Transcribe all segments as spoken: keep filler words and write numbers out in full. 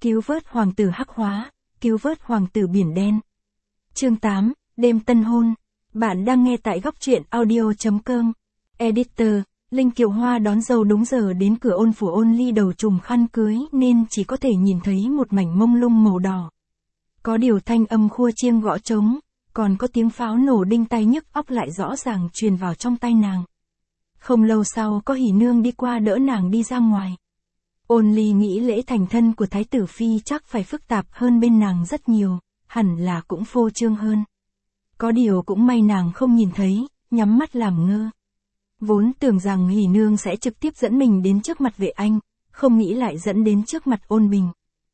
Cứu vớt hoàng tử hắc hóa, cứu vớt hoàng tử biển đen. Chương tám, đêm tân hôn. Bạn đang nghe tại góc truyện audio chấm com. Editor, Linh Kiều Hoa đón dâu đúng giờ đến cửa ôn phủ. Ôn Ly đầu trùm khăn cưới nên chỉ có thể nhìn thấy một mảnh mông lung màu đỏ. Có điều thanh âm khua chiêng gõ trống, còn có tiếng pháo nổ đinh tai nhức óc lại rõ ràng truyền vào trong tai nàng. Không lâu sau có hỉ nương đi qua đỡ nàng đi ra ngoài. Ôn Ly nghĩ lễ thành thân của Thái tử Phi chắc phải phức tạp hơn bên nàng rất nhiều, hẳn là cũng phô trương hơn. Có điều cũng may nàng không nhìn thấy, nhắm mắt làm ngơ. Vốn tưởng rằng hỉ nương sẽ trực tiếp dẫn mình đến trước mặt Vệ Anh, không nghĩ lại dẫn đến trước mặt Ôn Bình.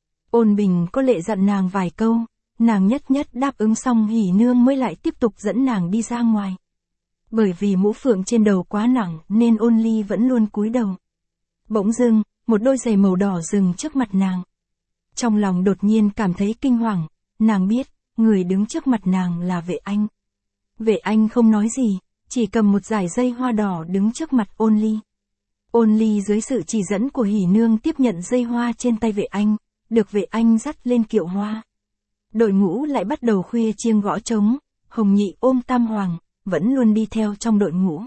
Ôn Bình có lệ dặn nàng vài câu, nàng nhất nhất đáp ứng xong hỉ nương mới lại tiếp tục dẫn nàng đi ra ngoài. Bởi vì mũ phượng trên đầu quá nặng nên Ôn Ly vẫn luôn cúi đầu. Bỗng dưng, một đôi giày màu đỏ dừng trước mặt nàng. Trong lòng đột nhiên cảm thấy kinh hoàng, nàng biết, người đứng trước mặt nàng là Vệ Anh. Vệ Anh không nói gì, chỉ cầm một dải dây hoa đỏ đứng trước mặt Ôn Ly. Ôn Ly dưới sự chỉ dẫn của hỉ nương tiếp nhận dây hoa trên tay Vệ Anh, được Vệ Anh dắt lên kiệu hoa. Đội ngũ lại bắt đầu khuya chiêng gõ trống, Hồng Nhị ôm Tam Hoàng, vẫn luôn đi theo trong đội ngũ.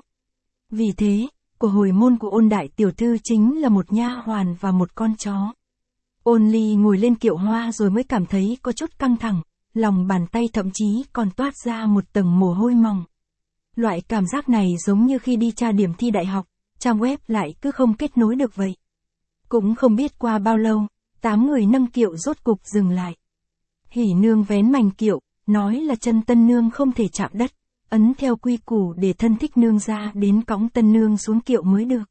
Vì thế, của hồi môn của Ôn đại tiểu thư chính là một nha hoàn và một con chó. Ôn Ly ngồi lên kiệu hoa rồi mới cảm thấy có chút căng thẳng, lòng bàn tay thậm chí còn toát ra một tầng mồ hôi mỏng. Loại cảm giác này giống như khi đi tra điểm thi đại học, trang web lại cứ không kết nối được vậy. Cũng không biết qua bao lâu, tám người nâng kiệu rốt cục dừng lại. Hỉ nương vén mành kiệu, nói là chân tân nương không thể chạm đất, ấn theo quy củ để thân thích nương ra đến cõng tân nương xuống kiệu mới được.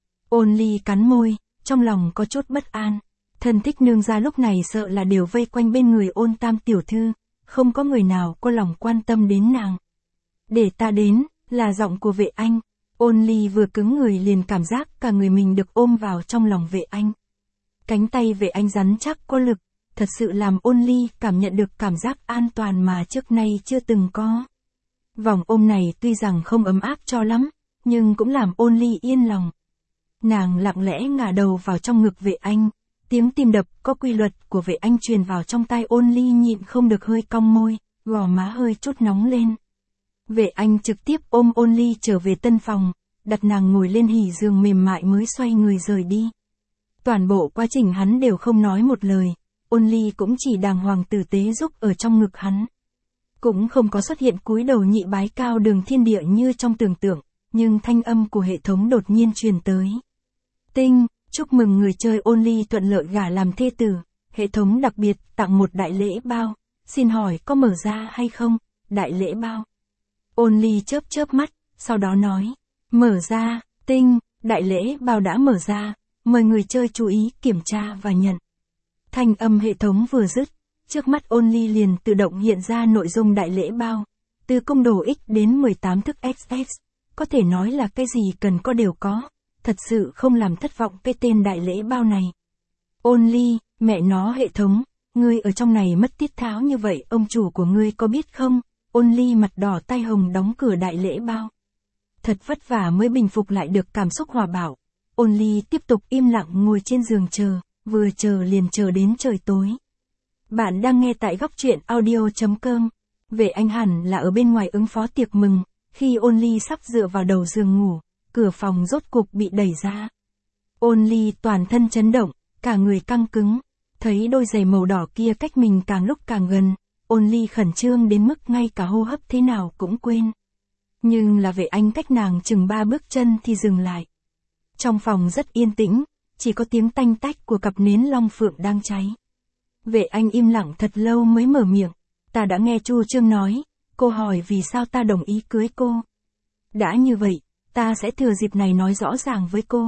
Ôn Ly cắn môi, trong lòng có chút bất an. Thân thích nương ra lúc này sợ là đều vây quanh bên người Ôn tam tiểu thư, không có người nào có lòng quan tâm đến nàng. Để ta đến, là giọng của Vệ Anh. Ôn Ly vừa cứng người liền cảm giác cả người mình được ôm vào trong lòng Vệ Anh. Cánh tay Vệ Anh rắn chắc có lực, thật sự làm Ôn Ly cảm nhận được cảm giác an toàn mà trước nay chưa từng có. Vòng ôm này tuy rằng không ấm áp cho lắm, nhưng cũng làm Ôn Ly yên lòng. Nàng lặng lẽ ngả đầu vào trong ngực Vệ Anh, tiếng tim đập có quy luật của Vệ Anh truyền vào trong tai. Ôn Ly nhịn không được hơi cong môi, gò má hơi chút nóng lên. Vệ Anh trực tiếp ôm Ôn Ly trở về tân phòng, đặt nàng ngồi lên hỉ giường mềm mại mới xoay người rời đi. Toàn bộ quá trình hắn đều không nói một lời, Ôn Ly cũng chỉ đàng hoàng tử tế giúp ở trong ngực hắn. Cũng không có xuất hiện cúi đầu nhị bái cao đường thiên địa như trong tưởng tượng, nhưng thanh âm của hệ thống đột nhiên truyền tới. Tinh, chúc mừng người chơi Ôn Ly thuận lợi gả làm thê tử, hệ thống đặc biệt tặng một đại lễ bao, xin hỏi có mở ra hay không, đại lễ bao. Ôn Ly chớp chớp mắt, sau đó nói, mở ra, tinh, đại lễ bao đã mở ra, mời người chơi chú ý kiểm tra và nhận. Thanh âm hệ thống vừa dứt, trước mắt Ôn Ly liền tự động hiện ra nội dung đại lễ bao, từ công đồ X đến mười tám thức ích ét, có thể nói là cái gì cần có đều có, thật sự không làm thất vọng cái tên đại lễ bao này. Ôn Ly, mẹ nó hệ thống, ngươi ở trong này mất tiết tháo như vậy ông chủ của ngươi có biết không? Ôn Ly mặt đỏ tai hồng đóng cửa đại lễ bao. Thật vất vả mới bình phục lại được cảm xúc hòa bạo. Ôn Ly tiếp tục im lặng ngồi trên giường chờ, vừa chờ liền chờ đến trời tối. Bạn đang nghe tại góc truyện audio chấm com. Vệ Anh hẳn là ở bên ngoài ứng phó tiệc mừng, khi Ôn Ly sắp dựa vào đầu giường ngủ, cửa phòng rốt cục bị đẩy ra. Ôn Ly toàn thân chấn động, cả người căng cứng, thấy đôi giày màu đỏ kia cách mình càng lúc càng gần. Ôn Ly khẩn trương đến mức ngay cả hô hấp thế nào cũng quên. Nhưng là Vệ Anh cách nàng chừng ba bước chân thì dừng lại. Trong phòng rất yên tĩnh, chỉ có tiếng tanh tách của cặp nến long phượng đang cháy. Vệ Anh im lặng thật lâu mới mở miệng. Ta đã nghe Chu Trương nói, cô hỏi vì sao ta đồng ý cưới cô. Đã như vậy, ta sẽ thừa dịp này nói rõ ràng với cô.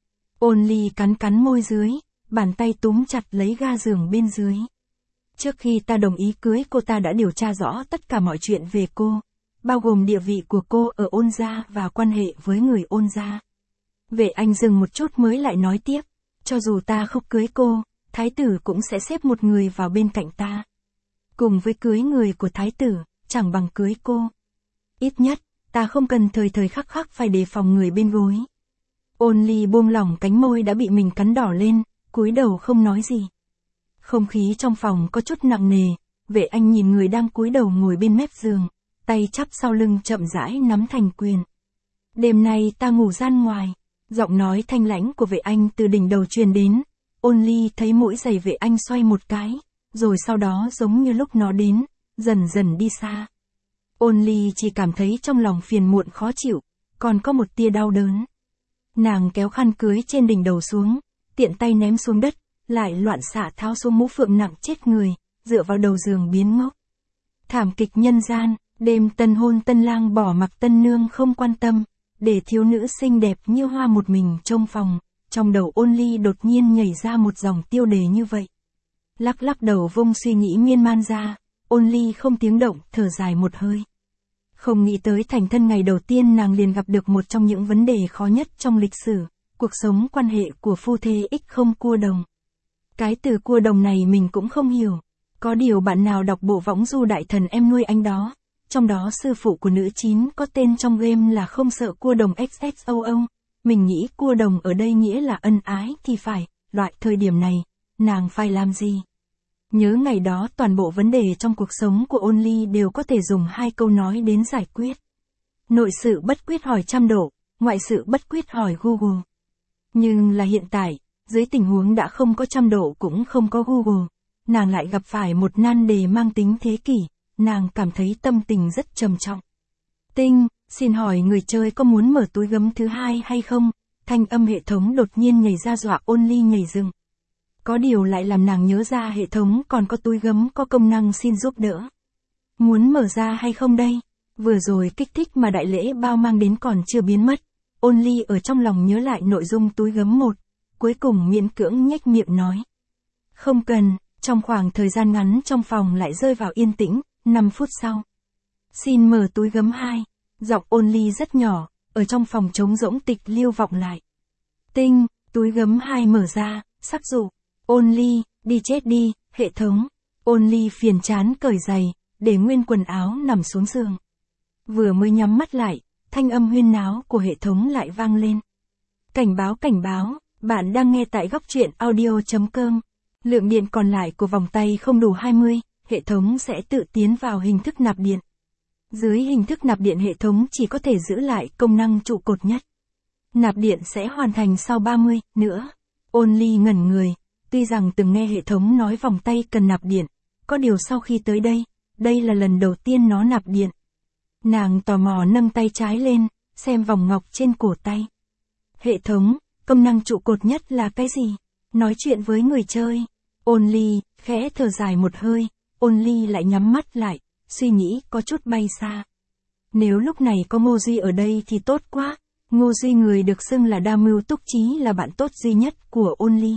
Ôn Ly cắn cắn môi dưới, bàn tay túm chặt lấy ga giường bên dưới. Trước khi ta đồng ý cưới cô ta đã điều tra rõ tất cả mọi chuyện về cô, bao gồm địa vị của cô ở Ôn gia và quan hệ với người Ôn gia. Vệ Anh dừng một chút mới lại nói tiếp, cho dù ta không cưới cô, thái tử cũng sẽ xếp một người vào bên cạnh ta. Cùng với cưới người của thái tử, chẳng bằng cưới cô. Ít nhất, ta không cần thời thời khắc khắc phải đề phòng người bên gối. Ôn Ly buông lỏng cánh môi đã bị mình cắn đỏ lên, cúi đầu không nói gì. Không khí trong phòng có chút nặng nề, Vệ Anh nhìn người đang cúi đầu ngồi bên mép giường, tay chắp sau lưng chậm rãi nắm thành quyền. Đêm nay ta ngủ gian ngoài, giọng nói thanh lãnh của Vệ Anh từ đỉnh đầu truyền đến, Ôn Ly thấy mũi giày Vệ Anh xoay một cái, rồi sau đó giống như lúc nó đến, dần dần đi xa. Ôn Ly chỉ cảm thấy trong lòng phiền muộn khó chịu, còn có một tia đau đớn. Nàng kéo khăn cưới trên đỉnh đầu xuống, tiện tay ném xuống đất, lại loạn xạ tháo xuống mũ phượng nặng chết người, dựa vào đầu giường biến ngốc. Thảm kịch nhân gian, đêm tân hôn tân lang bỏ mặc tân nương không quan tâm, để thiếu nữ xinh đẹp như hoa một mình trong phòng, trong đầu Ôn Ly đột nhiên nhảy ra một dòng tiêu đề như vậy. Lắc lắc đầu vung suy nghĩ miên man ra, Ôn Ly không tiếng động, thở dài một hơi. Không nghĩ tới thành thân ngày đầu tiên nàng liền gặp được một trong những vấn đề khó nhất trong lịch sử, cuộc sống quan hệ của phu thê ích không cua đồng. Cái từ cua đồng này mình cũng không hiểu, có điều bạn nào đọc bộ võng du đại thần em nuôi anh đó, trong đó sư phụ của nữ chín có tên trong game là không sợ cua đồng ích ích o o, mình nghĩ cua đồng ở đây nghĩa là ân ái thì phải, loại thời điểm này, nàng phải làm gì? Nhớ ngày đó toàn bộ vấn đề trong cuộc sống của Ôn Ly đều có thể dùng hai câu nói đến giải quyết. Nội sự bất quyết hỏi trăm độ, ngoại sự bất quyết hỏi Google. Nhưng là hiện tại, dưới tình huống đã không có trăm độ cũng không có Google, nàng lại gặp phải một nan đề mang tính thế kỷ, nàng cảm thấy tâm tình rất trầm trọng. Tinh, xin hỏi người chơi có muốn mở túi gấm thứ hai hay không? Thanh âm hệ thống đột nhiên nhảy ra dọa Ôn Ly nhảy dựng. Có điều lại làm nàng nhớ ra hệ thống còn có túi gấm có công năng xin giúp đỡ. Muốn mở ra hay không đây? Vừa rồi kích thích mà đại lễ bao mang đến còn chưa biến mất. Ôn Ly ở trong lòng nhớ lại nội dung túi gấm một, cuối cùng miễn cưỡng nhếch miệng nói. Không cần, trong khoảng thời gian ngắn trong phòng lại rơi vào yên tĩnh, năm phút sau. Xin mở túi gấm hai, giọng Ôn Ly rất nhỏ, ở trong phòng trống rỗng tịch liêu vọng lại. Tinh, túi gấm hai mở ra, sắc dụ. Ôn Ly, đi chết đi, hệ thống. Ôn Ly phiền chán cởi giày, để nguyên quần áo nằm xuống giường. Vừa mới nhắm mắt lại, thanh âm huyên náo của hệ thống lại vang lên. Cảnh báo cảnh báo, bạn đang nghe tại góc truyện audio chấm com. Lượng điện còn lại của vòng tay không đủ hai mươi, hệ thống sẽ tự tiến vào hình thức nạp điện. Dưới hình thức nạp điện hệ thống chỉ có thể giữ lại công năng trụ cột nhất. Nạp điện sẽ hoàn thành sau ba mươi, nữa. Ôn Ly ngẩn người. Tuy rằng từng nghe hệ thống nói vòng tay cần nạp điện, có điều sau khi tới đây, đây là lần đầu tiên nó nạp điện. Nàng tò mò nâng tay trái lên, xem vòng ngọc trên cổ tay. Hệ thống, công năng trụ cột nhất là cái gì? Nói chuyện với người chơi. Ôn Ly, khẽ thở dài một hơi, Ôn Ly lại nhắm mắt lại, suy nghĩ có chút bay xa. Nếu lúc này có Ngô Duy ở đây thì tốt quá, Ngô Duy người được xưng là đa mưu túc trí là bạn tốt duy nhất của Ôn Ly.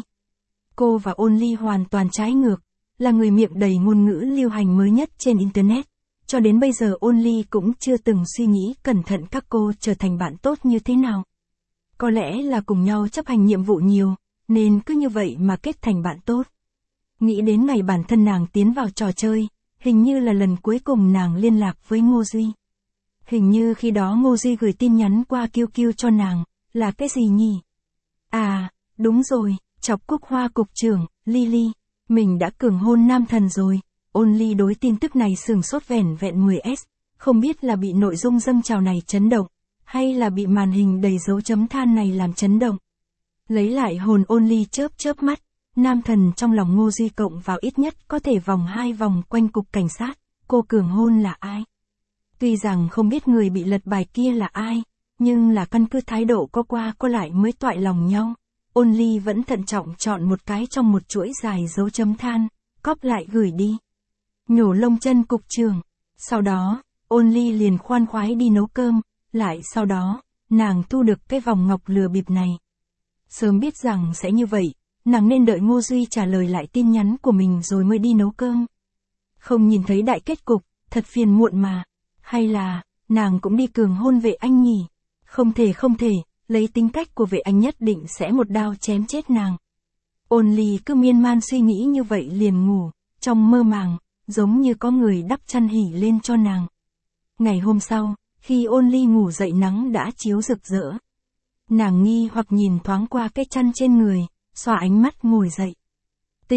Cô và Ôn Ly hoàn toàn trái ngược, là người miệng đầy ngôn ngữ lưu hành mới nhất trên Internet. Cho đến bây giờ Ôn Ly cũng chưa từng suy nghĩ cẩn thận các cô trở thành bạn tốt như thế nào. Có lẽ là cùng nhau chấp hành nhiệm vụ nhiều, nên cứ như vậy mà kết thành bạn tốt. Nghĩ đến ngày bản thân nàng tiến vào trò chơi, hình như là lần cuối cùng nàng liên lạc với Ngô Duy. Hình như khi đó Ngô Duy gửi tin nhắn qua Q Q cho nàng, là cái gì nhỉ? À, đúng rồi. Chọc Cúc Hoa cục trưởng, Lily, mình đã cường hôn nam thần rồi. Ôn Ly đối tin tức này sửng sốt vẻn vẹn mười s, không biết là bị nội dung dâng trào này chấn động, hay là bị màn hình đầy dấu chấm than này làm chấn động. Lấy lại hồn Ôn Ly chớp chớp mắt, nam thần trong lòng Ngô Duy cộng vào ít nhất có thể vòng hai vòng quanh cục cảnh sát, cô cường hôn là ai? Tuy rằng không biết người bị lật bài kia là ai, nhưng là căn cứ thái độ có qua có lại mới toại lòng nhau. Ôn Ly vẫn thận trọng chọn một cái trong một chuỗi dài dấu chấm than, cóp lại gửi đi. Nhổ lông chân cục trưởng. Sau đó, Ôn Ly liền khoan khoái đi nấu cơm, lại sau đó, nàng thu được cái vòng ngọc lừa bịp này. Sớm biết rằng sẽ như vậy, nàng nên đợi Ngô Duy trả lời lại tin nhắn của mình rồi mới đi nấu cơm. Không nhìn thấy đại kết cục, thật phiền muộn mà. Hay là, nàng cũng đi cường hôn Vệ Anh nhỉ? Không thể không thể. Lấy tính cách của Vệ Anh nhất định sẽ một đao chém chết nàng. Ôn Ly cứ miên man suy nghĩ như vậy liền ngủ, trong mơ màng, giống như có người đắp chăn hỉ lên cho nàng. Ngày hôm sau, khi Ôn Ly ngủ dậy nắng đã chiếu rực rỡ. Nàng nghi hoặc nhìn thoáng qua cái chăn trên người, xoa ánh mắt ngồi dậy. Tỉnh,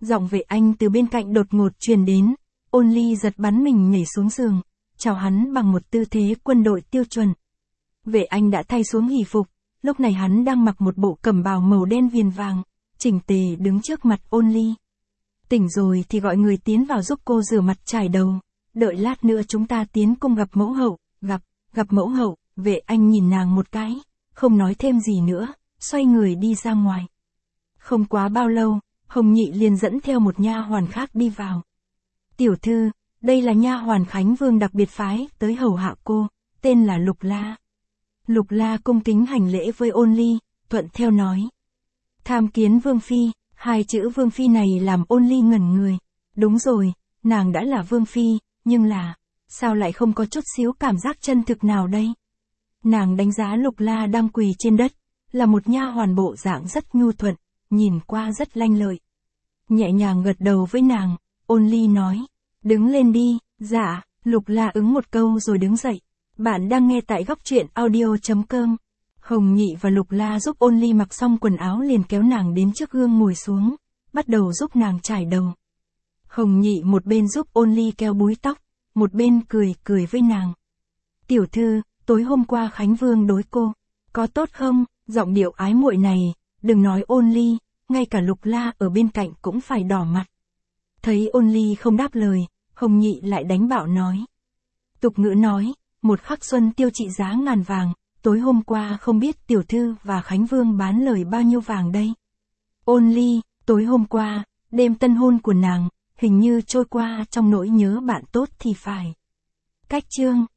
Giọng Vệ Anh từ bên cạnh đột ngột truyền đến, Ôn Ly giật bắn mình nhảy xuống giường, chào hắn bằng một tư thế quân đội tiêu chuẩn. Vệ Anh đã thay xuống hỉ phục, lúc này hắn đang mặc một bộ cẩm bào màu đen viền vàng, chỉnh tề đứng trước mặt Ôn Ly. Tỉnh rồi thì gọi người tiến vào giúp cô rửa mặt chải đầu, đợi lát nữa chúng ta tiến cung gặp mẫu hậu, gặp, gặp mẫu hậu. Vệ Anh nhìn nàng một cái, không nói thêm gì nữa, xoay người đi ra ngoài. Không quá bao lâu, Hồng Nhị liền dẫn theo một nha hoàn khác đi vào. Tiểu thư, đây là nha hoàn Khánh Vương đặc biệt phái tới hầu hạ cô, tên là Lục La. Lục La cung kính hành lễ với Ôn Ly, thuận theo nói. Tham kiến Vương Phi, hai chữ Vương Phi này làm Ôn Ly ngẩn người. Đúng rồi, nàng đã là Vương Phi, nhưng là, sao lại không có chút xíu cảm giác chân thực nào đây? Nàng đánh giá Lục La đang quỳ trên đất, là một nha hoàn bộ dạng rất nhu thuận, nhìn qua rất lanh lợi. Nhẹ nhàng gật đầu với nàng, Ôn Ly nói, đứng lên đi. Dạ, Lục La ứng một câu rồi đứng dậy. Bạn đang nghe tại góc truyện audio chấm com. Hồng Nhị và Lục La giúp Ôn Ly mặc xong quần áo liền kéo nàng đến trước gương ngồi xuống, bắt đầu giúp nàng chải đầu. Hồng Nhị một bên giúp Ôn Ly keo búi tóc, một bên cười cười với nàng. Tiểu thư, tối hôm qua Khánh Vương đối cô, có tốt không? Giọng điệu ái muội này, đừng nói Ôn Ly, ngay cả Lục La ở bên cạnh cũng phải đỏ mặt. Thấy Ôn Ly không đáp lời, Hồng Nhị lại đánh bạo nói. Tục ngữ nói, một khắc xuân tiêu trị giá ngàn vàng, tối hôm qua không biết tiểu thư và Khánh Vương bán lời bao nhiêu vàng đây. Ôn Ly, tối hôm qua, đêm tân hôn của nàng, hình như trôi qua trong nỗi nhớ bạn tốt thì phải. Cách chương